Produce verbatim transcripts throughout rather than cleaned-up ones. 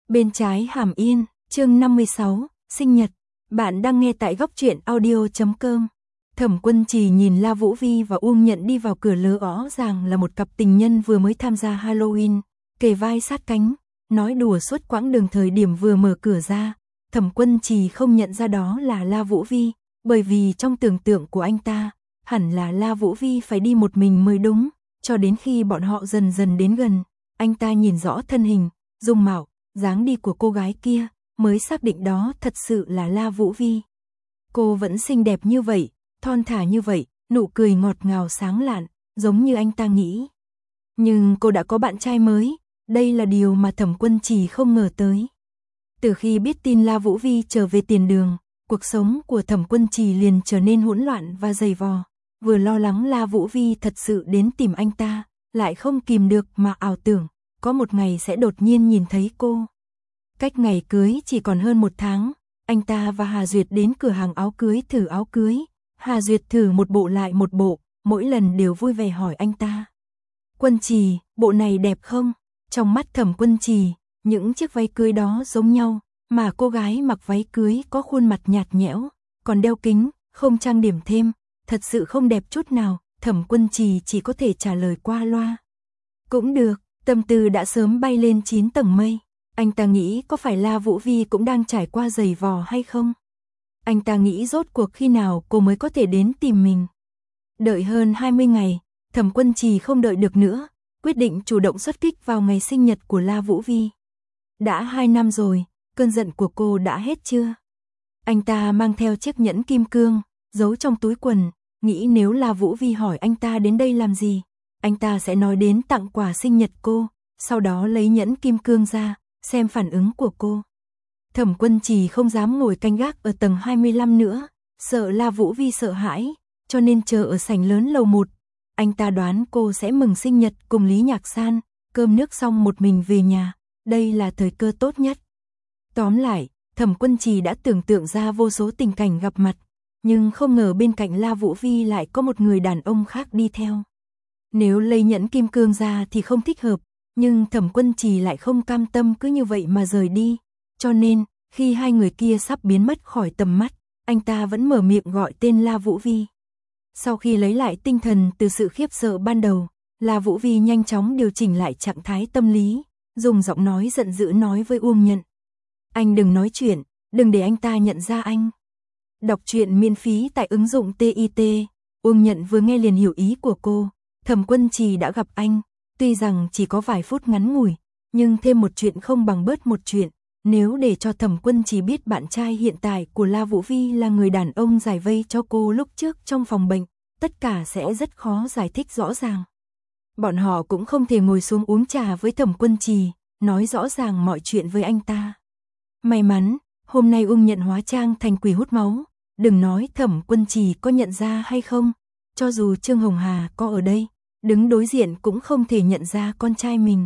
Bên trái Hàm Yên, chương năm mươi sáu, sinh nhật. Bạn đang nghe tại góc truyện audio chấm com. Thẩm Quân Trì nhìn La Vũ Vi và Uông Nhận đi vào cửa, lỡ rõ ràng là một cặp tình nhân vừa mới tham gia Halloween, kề vai sát cánh, nói đùa suốt quãng đường. Thời điểm vừa mở cửa ra, Thẩm Quân Trì không nhận ra đó là La Vũ Vi, bởi vì trong tưởng tượng của anh ta, hẳn là La Vũ Vi phải đi một mình mới đúng, cho đến khi bọn họ dần dần đến gần, anh ta nhìn rõ thân hình, dung mạo, dáng đi của cô gái kia, mới xác định đó thật sự là La Vũ Vi. Cô vẫn xinh đẹp như vậy, thon thả như vậy, nụ cười ngọt ngào sáng lạn, giống như anh ta nghĩ. Nhưng cô đã có bạn trai mới, đây là điều mà Thẩm Quân Trì không ngờ tới. Từ khi biết tin La Vũ Vi trở về tiền đường, cuộc sống của Thẩm Quân Trì liền trở nên hỗn loạn và dày vò. Vừa lo lắng La Vũ Vi thật sự đến tìm anh ta, lại không kìm được mà ảo tưởng, có một ngày sẽ đột nhiên nhìn thấy cô. Cách ngày cưới chỉ còn hơn một tháng, anh ta và Hà Duyệt đến cửa hàng áo cưới thử áo cưới. Hà Duyệt thử một bộ lại một bộ, mỗi lần đều vui vẻ hỏi anh ta: Quân Trì, bộ này đẹp không? Trong mắt Thẩm Quân Trì, những chiếc váy cưới đó giống nhau, mà cô gái mặc váy cưới có khuôn mặt nhạt nhẽo, còn đeo kính, không trang điểm thêm, thật sự không đẹp chút nào. Thẩm Quân Trì chỉ có thể trả lời qua loa. Cũng được, tâm tư đã sớm bay lên chín tầng mây. Anh ta nghĩ có phải La Vũ Vi cũng đang trải qua dày vò hay không? Anh ta nghĩ rốt cuộc khi nào cô mới có thể đến tìm mình. Đợi hơn hai mươi ngày, Thẩm Quân Trì không đợi được nữa, quyết định chủ động xuất kích vào ngày sinh nhật của La Vũ Vi. Đã hai năm rồi, cơn giận của cô đã hết chưa? Anh ta mang theo chiếc nhẫn kim cương, giấu trong túi quần, nghĩ nếu La Vũ Vi hỏi anh ta đến đây làm gì, anh ta sẽ nói đến tặng quà sinh nhật cô, sau đó lấy nhẫn kim cương ra, xem phản ứng của cô. Thẩm Quân Trì không dám ngồi canh gác ở tầng hai mươi lăm nữa, sợ La Vũ Vi sợ hãi, cho nên chờ ở sảnh lớn lầu một. Anh ta đoán cô sẽ mừng sinh nhật cùng Lý Nhạc San, cơm nước xong một mình về nhà, đây là thời cơ tốt nhất. Tóm lại, Thẩm Quân Trì đã tưởng tượng ra vô số tình cảnh gặp mặt, nhưng không ngờ bên cạnh La Vũ Vi lại có một người đàn ông khác đi theo. Nếu lấy nhẫn kim cương ra thì không thích hợp, nhưng Thẩm Quân Trì lại không cam tâm cứ như vậy mà rời đi, cho nên, khi hai người kia sắp biến mất khỏi tầm mắt, anh ta vẫn mở miệng gọi tên La Vũ Vi. Sau khi lấy lại tinh thần từ sự khiếp sợ ban đầu, La Vũ Vi nhanh chóng điều chỉnh lại trạng thái tâm lý, dùng giọng nói giận dữ nói với Uông Nhận: Anh đừng nói chuyện, đừng để anh ta nhận ra anh. Đọc truyện miễn phí tại ứng dụng tê i tê. Uông Nhận vừa nghe liền hiểu ý của cô. Thẩm Quân Trì đã gặp anh, tuy rằng chỉ có vài phút ngắn ngủi, nhưng thêm một chuyện không bằng bớt một chuyện. Nếu để cho Thẩm Quân Trì biết bạn trai hiện tại của La Vũ Vi là người đàn ông giải vây cho cô lúc trước trong phòng bệnh, tất cả sẽ rất khó giải thích rõ ràng. Bọn họ cũng không thể ngồi xuống uống trà với Thẩm Quân Trì, nói rõ ràng mọi chuyện với anh ta. May mắn, hôm nay Uông Nhận hóa trang thành quỷ hút máu, đừng nói Thẩm Quân Trì có nhận ra hay không, cho dù Trương Hồng Hà có ở đây, đứng đối diện cũng không thể nhận ra con trai mình.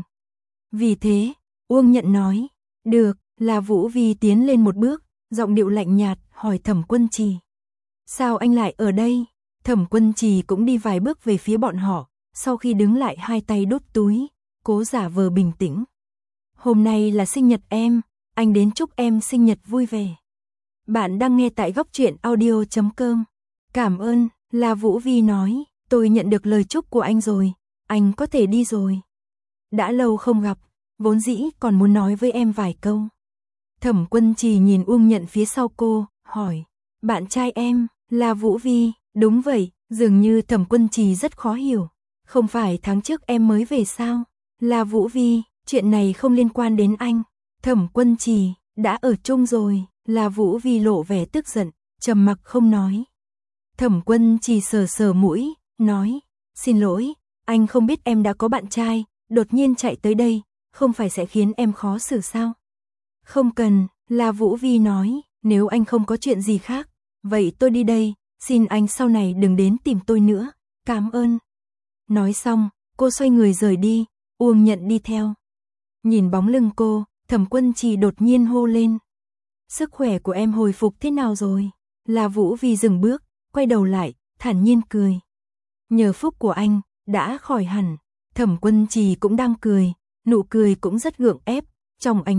Vì thế, Uông Nhận nói: Được. La Vũ Vi tiến lên một bước, giọng điệu lạnh nhạt, hỏi Thẩm Quân Trì: Sao anh lại ở đây? Thẩm Quân Trì cũng đi vài bước về phía bọn họ, sau khi đứng lại hai tay đút túi, cố giả vờ bình tĩnh. Hôm nay là sinh nhật em, anh đến chúc em sinh nhật vui vẻ. Bạn đang nghe tại góc truyện audio chấm com. Cảm ơn, La Vũ Vi nói, tôi nhận được lời chúc của anh rồi, anh có thể đi rồi. Đã lâu không gặp, vốn dĩ còn muốn nói với em vài câu. Thẩm Quân Trì nhìn Uông Nhận phía sau cô, hỏi: Bạn trai em? La Vũ Vi: Đúng vậy. Dường như Thẩm Quân Trì rất khó hiểu. Không phải tháng trước em mới về sao? La Vũ Vi: Chuyện này không liên quan đến anh. Thẩm Quân Trì: Đã ở chung rồi. La Vũ Vi lộ vẻ tức giận, trầm mặc không nói. Thẩm Quân Trì sờ sờ mũi, nói: Xin lỗi, anh không biết em đã có bạn trai, đột nhiên chạy tới đây, không phải sẽ khiến em khó xử sao? Không cần, La Vũ Vi nói, nếu anh không có chuyện gì khác, vậy tôi đi đây, xin anh sau này đừng đến tìm tôi nữa, cảm ơn. Nói xong, cô xoay người rời đi, Uông Nhận đi theo. Nhìn bóng lưng cô, Thẩm Quân Trì đột nhiên hô lên: Sức khỏe của em hồi phục thế nào rồi? La Vũ Vi dừng bước, quay đầu lại, thản nhiên cười. Nhờ phúc của anh, đã khỏi hẳn. Thẩm Quân Trì cũng đang cười, nụ cười cũng rất gượng ép, trong ánh mắt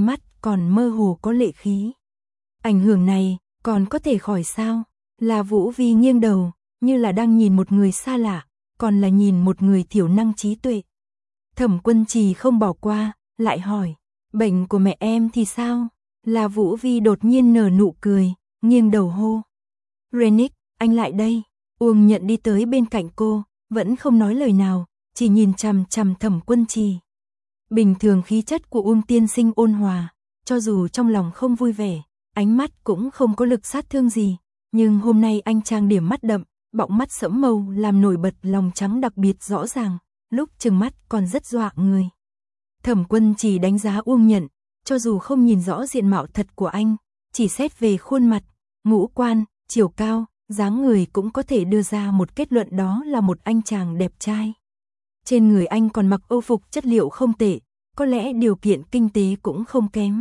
còn mơ hồ có lệ khí. Ảnh hưởng này, còn có thể khỏi sao? La Vũ Vi nghiêng đầu, như là đang nhìn một người xa lạ, còn là nhìn một người thiểu năng trí tuệ. Thẩm Quân Trì không bỏ qua, lại hỏi, bệnh của mẹ em thì sao? La Vũ Vi đột nhiên nở nụ cười, nghiêng đầu hô. Renick, anh lại đây. Uông Nhận đi tới bên cạnh cô, vẫn không nói lời nào, chỉ nhìn chằm chằm Thẩm Quân Trì. Bình thường khí chất của Uông tiên sinh ôn hòa, cho dù trong lòng không vui vẻ, ánh mắt cũng không có lực sát thương gì, nhưng hôm nay anh trang điểm mắt đậm, bọng mắt sẫm màu làm nổi bật lòng trắng đặc biệt rõ ràng, lúc trừng mắt còn rất dọa người. Thẩm Quân Trì đánh giá Uông Nhận, cho dù không nhìn rõ diện mạo thật của anh, chỉ xét về khuôn mặt, ngũ quan, chiều cao, dáng người cũng có thể đưa ra một kết luận đó là một anh chàng đẹp trai. Trên người anh còn mặc âu phục chất liệu không tệ, có lẽ điều kiện kinh tế cũng không kém.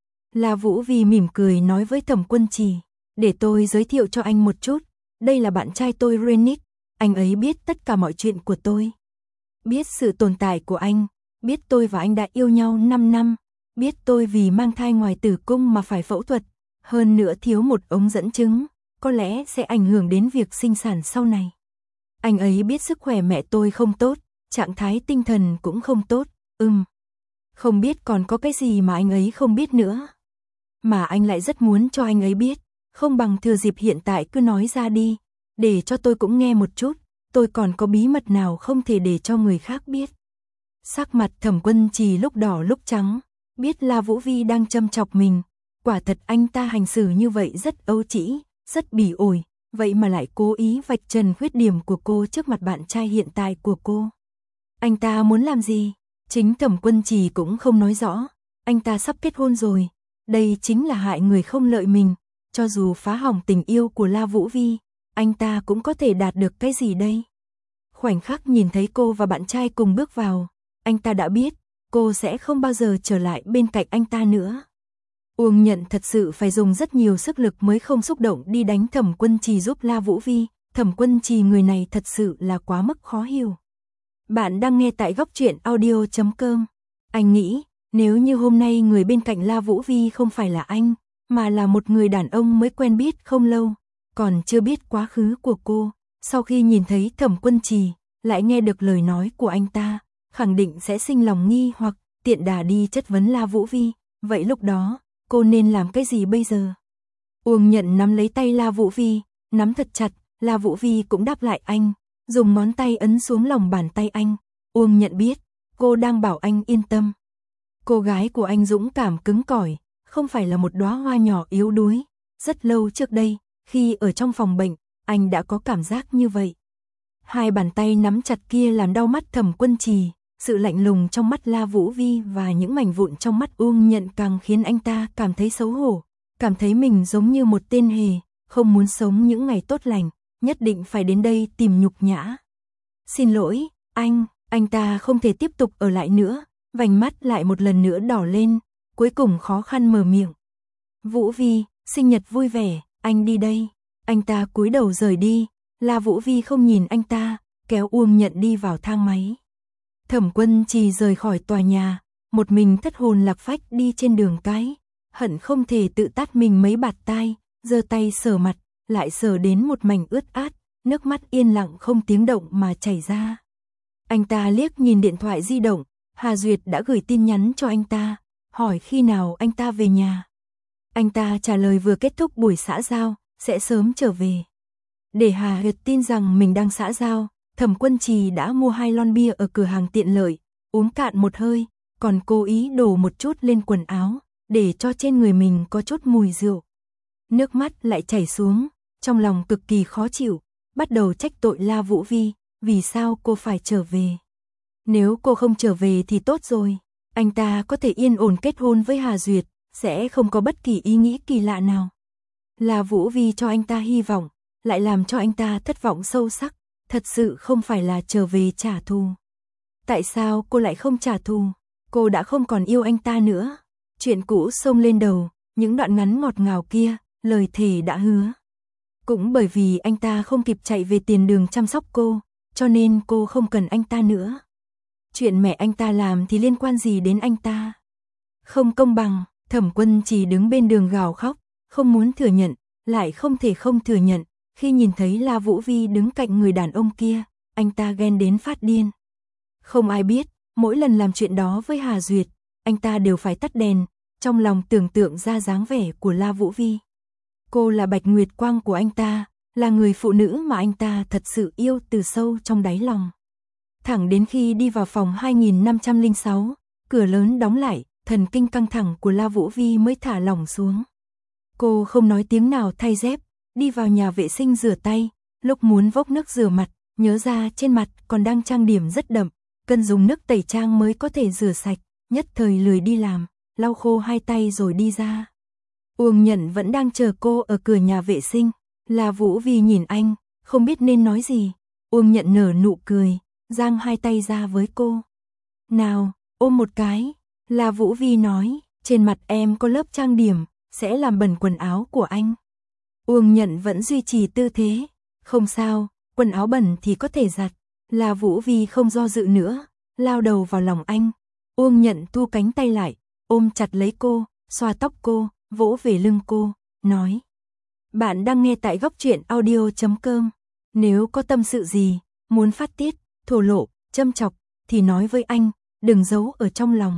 La Vũ Vi mỉm cười nói với Thẩm Quân Trì, để tôi giới thiệu cho anh một chút, đây là bạn trai tôi Renick, anh ấy biết tất cả mọi chuyện của tôi. Biết sự tồn tại của anh, biết tôi và anh đã yêu nhau năm năm, biết tôi vì mang thai ngoài tử cung mà phải phẫu thuật, hơn nữa thiếu một ống dẫn trứng, có lẽ sẽ ảnh hưởng đến việc sinh sản sau này. Anh ấy biết sức khỏe mẹ tôi không tốt, trạng thái tinh thần cũng không tốt, ừm. Không biết còn có cái gì mà anh ấy không biết nữa. Mà anh lại rất muốn cho anh ấy biết, không bằng thừa dịp hiện tại cứ nói ra đi, để cho tôi cũng nghe một chút, tôi còn có bí mật nào không thể để cho người khác biết. Sắc mặt Thẩm Quân Trì lúc đỏ lúc trắng, biết La Vũ Vi đang châm chọc mình, quả thật anh ta hành xử như vậy rất ấu trĩ, rất bỉ ổi, vậy mà lại cố ý vạch trần khuyết điểm của cô trước mặt bạn trai hiện tại của cô. Anh ta muốn làm gì? Chính Thẩm Quân Trì cũng không nói rõ, anh ta sắp kết hôn rồi, đây chính là hại người không lợi mình, cho dù phá hỏng tình yêu của La Vũ Vi, anh ta cũng có thể đạt được cái gì đây? Khoảnh khắc nhìn thấy cô và bạn trai cùng bước vào, anh ta đã biết, cô sẽ không bao giờ trở lại bên cạnh anh ta nữa. Uông Nhận thật sự phải dùng rất nhiều sức lực mới không xúc động đi đánh Thẩm Quân Trì giúp La Vũ Vi, Thẩm Quân Trì người này thật sự là quá mức khó hiểu. Bạn đang nghe tại góc truyện audio chấm com. Anh nghĩ, nếu như hôm nay người bên cạnh La Vũ Vi không phải là anh, mà là một người đàn ông mới quen biết không lâu, còn chưa biết quá khứ của cô, sau khi nhìn thấy Thẩm Quân Trì, lại nghe được lời nói của anh ta, khẳng định sẽ sinh lòng nghi hoặc tiện đà đi chất vấn La Vũ Vi, vậy lúc đó, cô nên làm cái gì bây giờ? Uông Nhận nắm lấy tay La Vũ Vi, nắm thật chặt, La Vũ Vi cũng đáp lại anh, dùng ngón tay ấn xuống lòng bàn tay anh. Uông Nhận biết, cô đang bảo anh yên tâm. Cô gái của anh dũng cảm cứng cỏi, không phải là một đóa hoa nhỏ yếu đuối. Rất lâu trước đây, khi ở trong phòng bệnh, anh đã có cảm giác như vậy. Hai bàn tay nắm chặt kia làm đau mắt Thẩm Quân Trì, sự lạnh lùng trong mắt La Vũ Vi và những mảnh vụn trong mắt Uông Nhận càng khiến anh ta cảm thấy xấu hổ, cảm thấy mình giống như một tên hề, không muốn sống những ngày tốt lành, nhất định phải đến đây tìm nhục nhã. Xin lỗi, anh, anh ta không thể tiếp tục ở lại nữa, vành mắt lại một lần nữa đỏ lên, cuối cùng khó khăn mở miệng. Vũ Vi, sinh nhật vui vẻ, anh đi đây. Anh ta cúi đầu rời đi, La Vũ Vi không nhìn anh ta, kéo Uông Nhận đi vào thang máy. Thẩm Quân Trì rời khỏi tòa nhà, một mình thất hồn lạc phách đi trên đường cái, hận không thể tự tát mình mấy bạt tai, giơ tay sờ mặt, lại sờ đến một mảnh ướt át, nước mắt yên lặng không tiếng động mà chảy ra. Anh ta liếc nhìn điện thoại di động, Hà Duyệt đã gửi tin nhắn cho anh ta, hỏi khi nào anh ta về nhà. Anh ta trả lời vừa kết thúc buổi xã giao, sẽ sớm trở về. Để Hà Duyệt tin rằng mình đang xã giao, Thẩm Quân Trì đã mua hai lon bia ở cửa hàng tiện lợi, uống cạn một hơi, còn cố ý đổ một chút lên quần áo, để cho trên người mình có chút mùi rượu. Nước mắt lại chảy xuống, trong lòng cực kỳ khó chịu, bắt đầu trách tội La Vũ Vi, vì sao cô phải trở về. Nếu cô không trở về thì tốt rồi, anh ta có thể yên ổn kết hôn với Hà Duyệt, sẽ không có bất kỳ ý nghĩ kỳ lạ nào. La Vũ Vi cho anh ta hy vọng, lại làm cho anh ta thất vọng sâu sắc, thật sự không phải là trở về trả thù. Tại sao cô lại không trả thù? Cô đã không còn yêu anh ta nữa. Chuyện cũ xông lên đầu, những đoạn ngắn ngọt ngào kia, lời thề đã hứa. Cũng bởi vì anh ta không kịp chạy về tiền đường chăm sóc cô, cho nên cô không cần anh ta nữa. Chuyện mẹ anh ta làm thì liên quan gì đến anh ta? Không công bằng, Thẩm Quân Trì đứng bên đường gào khóc, không muốn thừa nhận, lại không thể không thừa nhận, khi nhìn thấy La Vũ Vi đứng cạnh người đàn ông kia, anh ta ghen đến phát điên. Không ai biết, mỗi lần làm chuyện đó với Hà Duyệt, anh ta đều phải tắt đèn, trong lòng tưởng tượng ra dáng vẻ của La Vũ Vi. Cô là Bạch Nguyệt Quang của anh ta, là người phụ nữ mà anh ta thật sự yêu từ sâu trong đáy lòng. Thẳng đến khi đi vào phòng hai nghìn năm trăm lẻ sáu, cửa lớn đóng lại, thần kinh căng thẳng của La Vũ Vi mới thả lỏng xuống. Cô không nói tiếng nào thay dép, đi vào nhà vệ sinh rửa tay, lúc muốn vốc nước rửa mặt, nhớ ra trên mặt còn đang trang điểm rất đậm, cần dùng nước tẩy trang mới có thể rửa sạch, nhất thời lười đi làm, lau khô hai tay rồi đi ra. Uông Nhận vẫn đang chờ cô ở cửa nhà vệ sinh, La Vũ Vi nhìn anh, không biết nên nói gì. Uông Nhận nở nụ cười, giang hai tay ra với cô. Nào, ôm một cái. La Vũ Vi nói, trên mặt em có lớp trang điểm, sẽ làm bẩn quần áo của anh. Uông Nhận vẫn duy trì tư thế, không sao, quần áo bẩn thì có thể giặt. La Vũ Vi không do dự nữa, lao đầu vào lòng anh. Uông Nhận thu cánh tay lại, ôm chặt lấy cô, xoa tóc cô, vỗ về lưng cô, nói. Bạn đang nghe tại góc truyện audio chấm com. Nếu có tâm sự gì, muốn phát tiết, thổ lộ, châm chọc, thì nói với anh, đừng giấu ở trong lòng.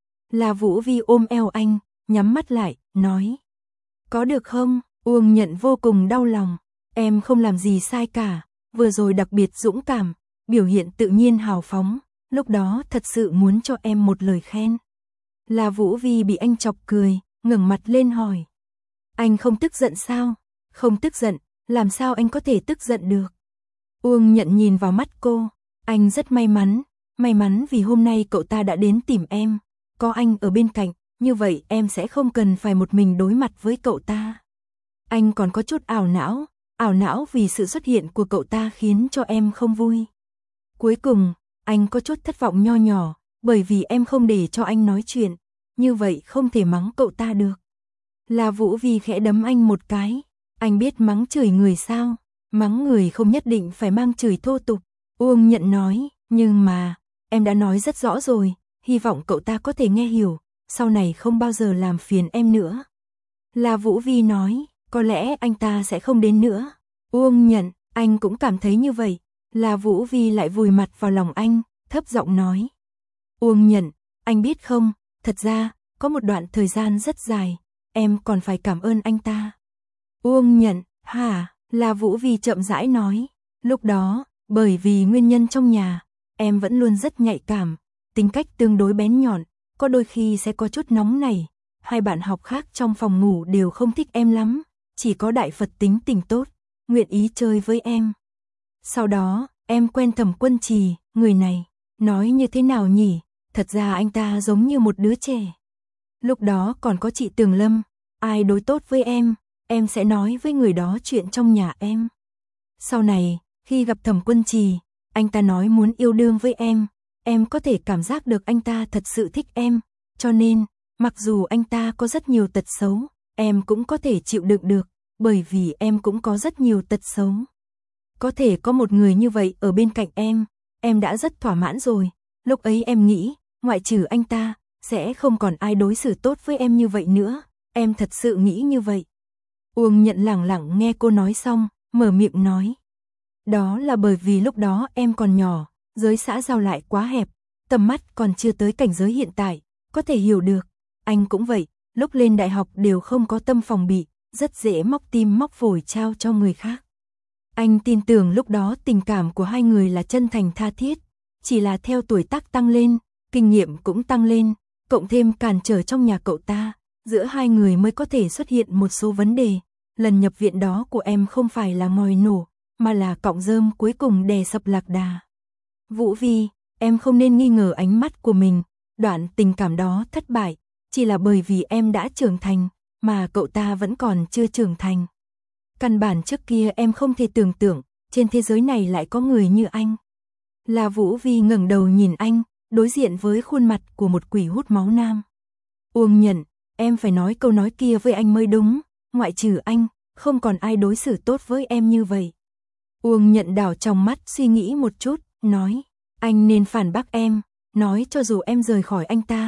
La Vũ Vi ôm eo anh, nhắm mắt lại, nói. Có được không? Uông Nhận vô cùng đau lòng. Em không làm gì sai cả, vừa rồi đặc biệt dũng cảm, biểu hiện tự nhiên hào phóng, lúc đó thật sự muốn cho em một lời khen. La Vũ Vi bị anh chọc cười, ngẩng mặt lên hỏi. Anh không tức giận sao? Không tức giận, làm sao anh có thể tức giận được? Uông Nhận nhìn vào mắt cô, anh rất may mắn, may mắn vì hôm nay cậu ta đã đến tìm em, có anh ở bên cạnh, như vậy em sẽ không cần phải một mình đối mặt với cậu ta. Anh còn có chút ảo não, ảo não vì sự xuất hiện của cậu ta khiến cho em không vui. Cuối cùng, anh có chút thất vọng nho nhỏ, bởi vì em không để cho anh nói chuyện, như vậy không thể mắng cậu ta được. La Vũ Vi khẽ đấm anh một cái, anh biết mắng chửi người sao? Mắng người không nhất định phải mang chửi thô tục. Uông Nhận nói, nhưng mà, em đã nói rất rõ rồi, hy vọng cậu ta có thể nghe hiểu, sau này không bao giờ làm phiền em nữa. La Vũ Vi nói, có lẽ anh ta sẽ không đến nữa. Uông Nhận, anh cũng cảm thấy như vậy. La Vũ Vi lại vùi mặt vào lòng anh, thấp giọng nói. Uông Nhận, anh biết không, thật ra, có một đoạn thời gian rất dài, em còn phải cảm ơn anh ta. Uông Nhận, hả? La Vũ Vi chậm rãi nói, lúc đó, bởi vì nguyên nhân trong nhà, em vẫn luôn rất nhạy cảm, tính cách tương đối bén nhọn, có đôi khi sẽ có chút nóng nảy. Hai bạn học khác trong phòng ngủ đều không thích em lắm, chỉ có Đại Phật tính tình tốt, nguyện ý chơi với em. Sau đó, em quen Thẩm Quân Trì, người này, nói như thế nào nhỉ, thật ra anh ta giống như một đứa trẻ. Lúc đó còn có chị Tường Lâm, ai đối tốt với em, em sẽ nói với người đó chuyện trong nhà em. Sau này, khi gặp Thẩm Quân Trì, anh ta nói muốn yêu đương với em, em có thể cảm giác được anh ta thật sự thích em, cho nên, mặc dù anh ta có rất nhiều tật xấu, em cũng có thể chịu đựng được, bởi vì em cũng có rất nhiều tật xấu. Có thể có một người như vậy ở bên cạnh em, em đã rất thỏa mãn rồi, lúc ấy em nghĩ, ngoại trừ anh ta, sẽ không còn ai đối xử tốt với em như vậy nữa, em thật sự nghĩ như vậy. Uông Nhận lẳng lặng nghe cô nói xong, mở miệng nói. Đó là bởi vì lúc đó em còn nhỏ, giới xã giao lại quá hẹp, tầm mắt còn chưa tới cảnh giới hiện tại, có thể hiểu được. Anh cũng vậy, lúc lên đại học đều không có tâm phòng bị, rất dễ móc tim móc phổi trao cho người khác. Anh tin tưởng lúc đó tình cảm của hai người là chân thành tha thiết, chỉ là theo tuổi tác tăng lên, kinh nghiệm cũng tăng lên, cộng thêm cản trở trong nhà cậu ta, giữa hai người mới có thể xuất hiện một số vấn đề. Lần nhập viện đó của em không phải là ngòi nổ, mà là cọng rơm cuối cùng đè sập lạc đà. Vũ Vi, em không nên nghi ngờ ánh mắt của mình, đoạn tình cảm đó thất bại, chỉ là bởi vì em đã trưởng thành, mà cậu ta vẫn còn chưa trưởng thành. Căn bản trước kia em không thể tưởng tượng, trên thế giới này lại có người như anh. La Vũ Vi ngẩng đầu nhìn anh, đối diện với khuôn mặt của một quỷ hút máu nam. Uông Nhận, em phải nói câu nói kia với anh mới đúng, ngoại trừ anh, không còn ai đối xử tốt với em như vậy. Uông Nhận đảo trong mắt suy nghĩ một chút, nói, anh nên phản bác em, nói cho dù em rời khỏi anh ta,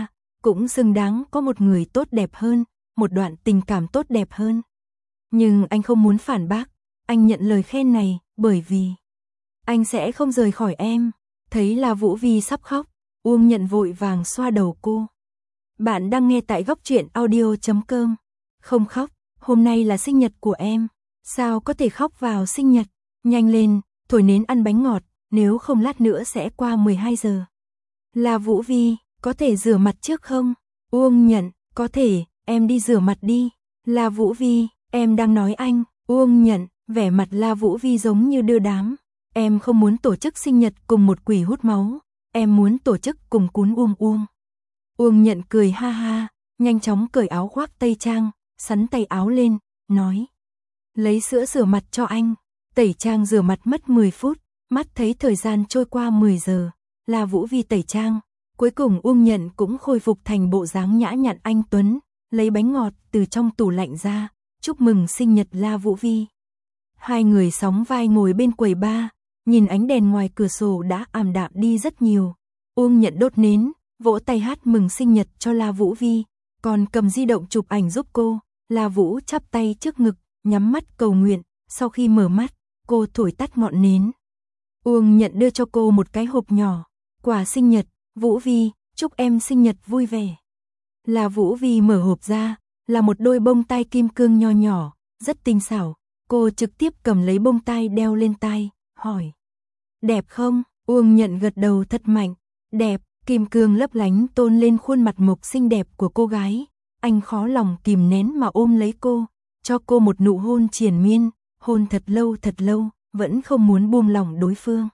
cũng xứng đáng có một người tốt đẹp hơn, một đoạn tình cảm tốt đẹp hơn. Nhưng anh không muốn phản bác, anh nhận lời khen này, bởi vì anh sẽ không rời khỏi em. Thấy La Vũ Vi sắp khóc, Uông Nhận vội vàng xoa đầu cô. Bạn đang nghe tại góc truyện audio chấm com. Không khóc, hôm nay là sinh nhật của em. Sao có thể khóc vào sinh nhật? Nhanh lên, thổi nến ăn bánh ngọt, nếu không lát nữa sẽ qua mười hai giờ. La Vũ Vi, có thể rửa mặt trước không? Uông Nhận, có thể, em đi rửa mặt đi. La Vũ Vi, em đang nói anh. Uông Nhận, vẻ mặt La Vũ Vi giống như đưa đám. Em không muốn tổ chức sinh nhật cùng một quỷ hút máu, em muốn tổ chức cùng cún Uông Uông. Uông Nhận cười ha ha, nhanh chóng cởi áo khoác tây trang, sắn tay áo lên, nói. Lấy sữa rửa mặt cho anh. Tẩy trang rửa mặt mất mười phút, mắt thấy thời gian trôi qua mười giờ. La Vũ Vi tẩy trang, cuối cùng Uông Nhận cũng khôi phục thành bộ dáng nhã nhặn anh tuấn, lấy bánh ngọt từ trong tủ lạnh ra, chúc mừng sinh nhật La Vũ Vi. Hai người sóng vai ngồi bên quầy bar, nhìn ánh đèn ngoài cửa sổ đã ảm đạm đi rất nhiều. Uông Nhận đốt nến, vỗ tay hát mừng sinh nhật cho La Vũ Vi, còn cầm di động chụp ảnh giúp cô. La Vũ chắp tay trước ngực, nhắm mắt cầu nguyện, sau khi mở mắt, cô thổi tắt ngọn nến. Uông Nhận đưa cho cô một cái hộp nhỏ, quà sinh nhật, Vũ Vi, chúc em sinh nhật vui vẻ. La Vũ Vi mở hộp ra, là một đôi bông tai kim cương nho nhỏ, rất tinh xảo. Cô trực tiếp cầm lấy bông tai đeo lên tai, hỏi. Đẹp không? Uông Nhận gật đầu thật mạnh. Đẹp, kim cương lấp lánh tôn lên khuôn mặt mộc xinh đẹp của cô gái. Anh khó lòng kìm nén mà ôm lấy cô, cho cô một nụ hôn triền miên, hôn thật lâu thật lâu, vẫn không muốn buông lỏng đối phương.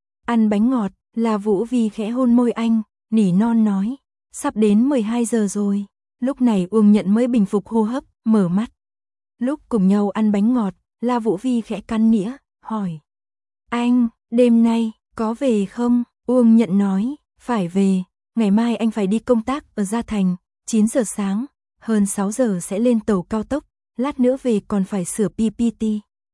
Ăn bánh ngọt, La Vũ Vi khẽ hôn môi anh, nỉ non nói. Sắp đến mười hai giờ rồi. Lúc này Uông Nhận mới bình phục hô hấp, mở mắt. Lúc cùng nhau ăn bánh ngọt, La Vũ Vi khẽ cắn nĩa, hỏi. Anh, đêm nay, có về không? Uông Nhận nói, phải về, ngày mai anh phải đi công tác ở Gia Thành, chín giờ sáng, hơn sáu giờ sẽ lên tàu cao tốc, lát nữa về còn phải sửa pê pê tê.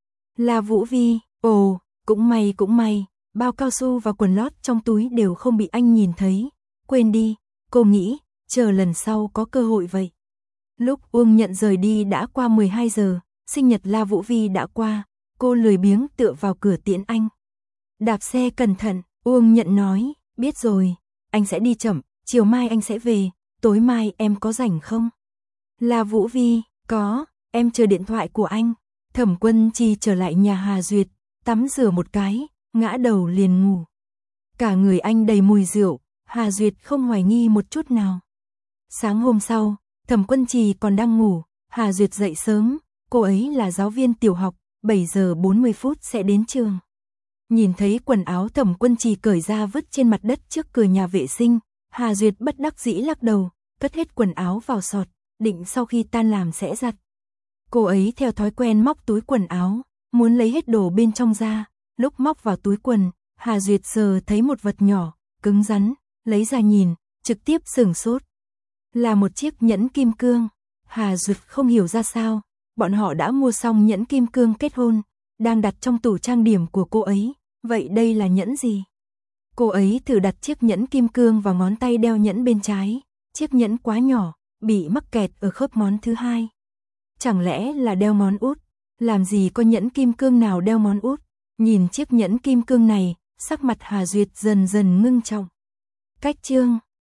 La Vũ Vi, ồ, cũng may cũng may, bao cao su và quần lót trong túi đều không bị anh nhìn thấy. Quên đi, cô nghĩ, chờ lần sau có cơ hội vậy. Lúc Uông Nhận rời đi đã qua mười hai giờ, sinh nhật La Vũ Vi đã qua, cô lười biếng tựa vào cửa tiễn anh. Đạp xe cẩn thận, Uông Nhận nói, biết rồi, anh sẽ đi chậm, chiều mai anh sẽ về, tối mai em có rảnh không? La Vũ Vi, có, em chờ điện thoại của anh. Thẩm Quân Chi trở lại nhà Hà Duyệt, tắm rửa một cái, ngã đầu liền ngủ. Cả người anh đầy mùi rượu, Hà Duyệt không hoài nghi một chút nào. Sáng hôm sau, Thẩm Quân Trì còn đang ngủ, Hà Duyệt dậy sớm, cô ấy là giáo viên tiểu học, bảy giờ bốn mươi phút sẽ đến trường. Nhìn thấy quần áo Thẩm Quân Trì cởi ra vứt trên mặt đất trước cửa nhà vệ sinh, Hà Duyệt bất đắc dĩ lắc đầu, cất hết quần áo vào sọt, định sau khi tan làm sẽ giặt. Cô ấy theo thói quen móc túi quần áo, muốn lấy hết đồ bên trong ra, lúc móc vào túi quần, Hà Duyệt sờ thấy một vật nhỏ, cứng rắn, lấy ra nhìn, trực tiếp sửng sốt. Là một chiếc nhẫn kim cương. Hà Duyệt không hiểu ra sao, bọn họ đã mua xong nhẫn kim cương kết hôn, đang đặt trong tủ trang điểm của cô ấy, vậy đây là nhẫn gì? Cô ấy thử đặt chiếc nhẫn kim cương vào ngón tay đeo nhẫn bên trái, chiếc nhẫn quá nhỏ, bị mắc kẹt ở khớp ngón thứ hai. Chẳng lẽ là đeo ngón út? Làm gì có nhẫn kim cương nào đeo ngón út? Nhìn chiếc nhẫn kim cương này, sắc mặt Hà Duyệt dần dần ngưng trọng. Cách chương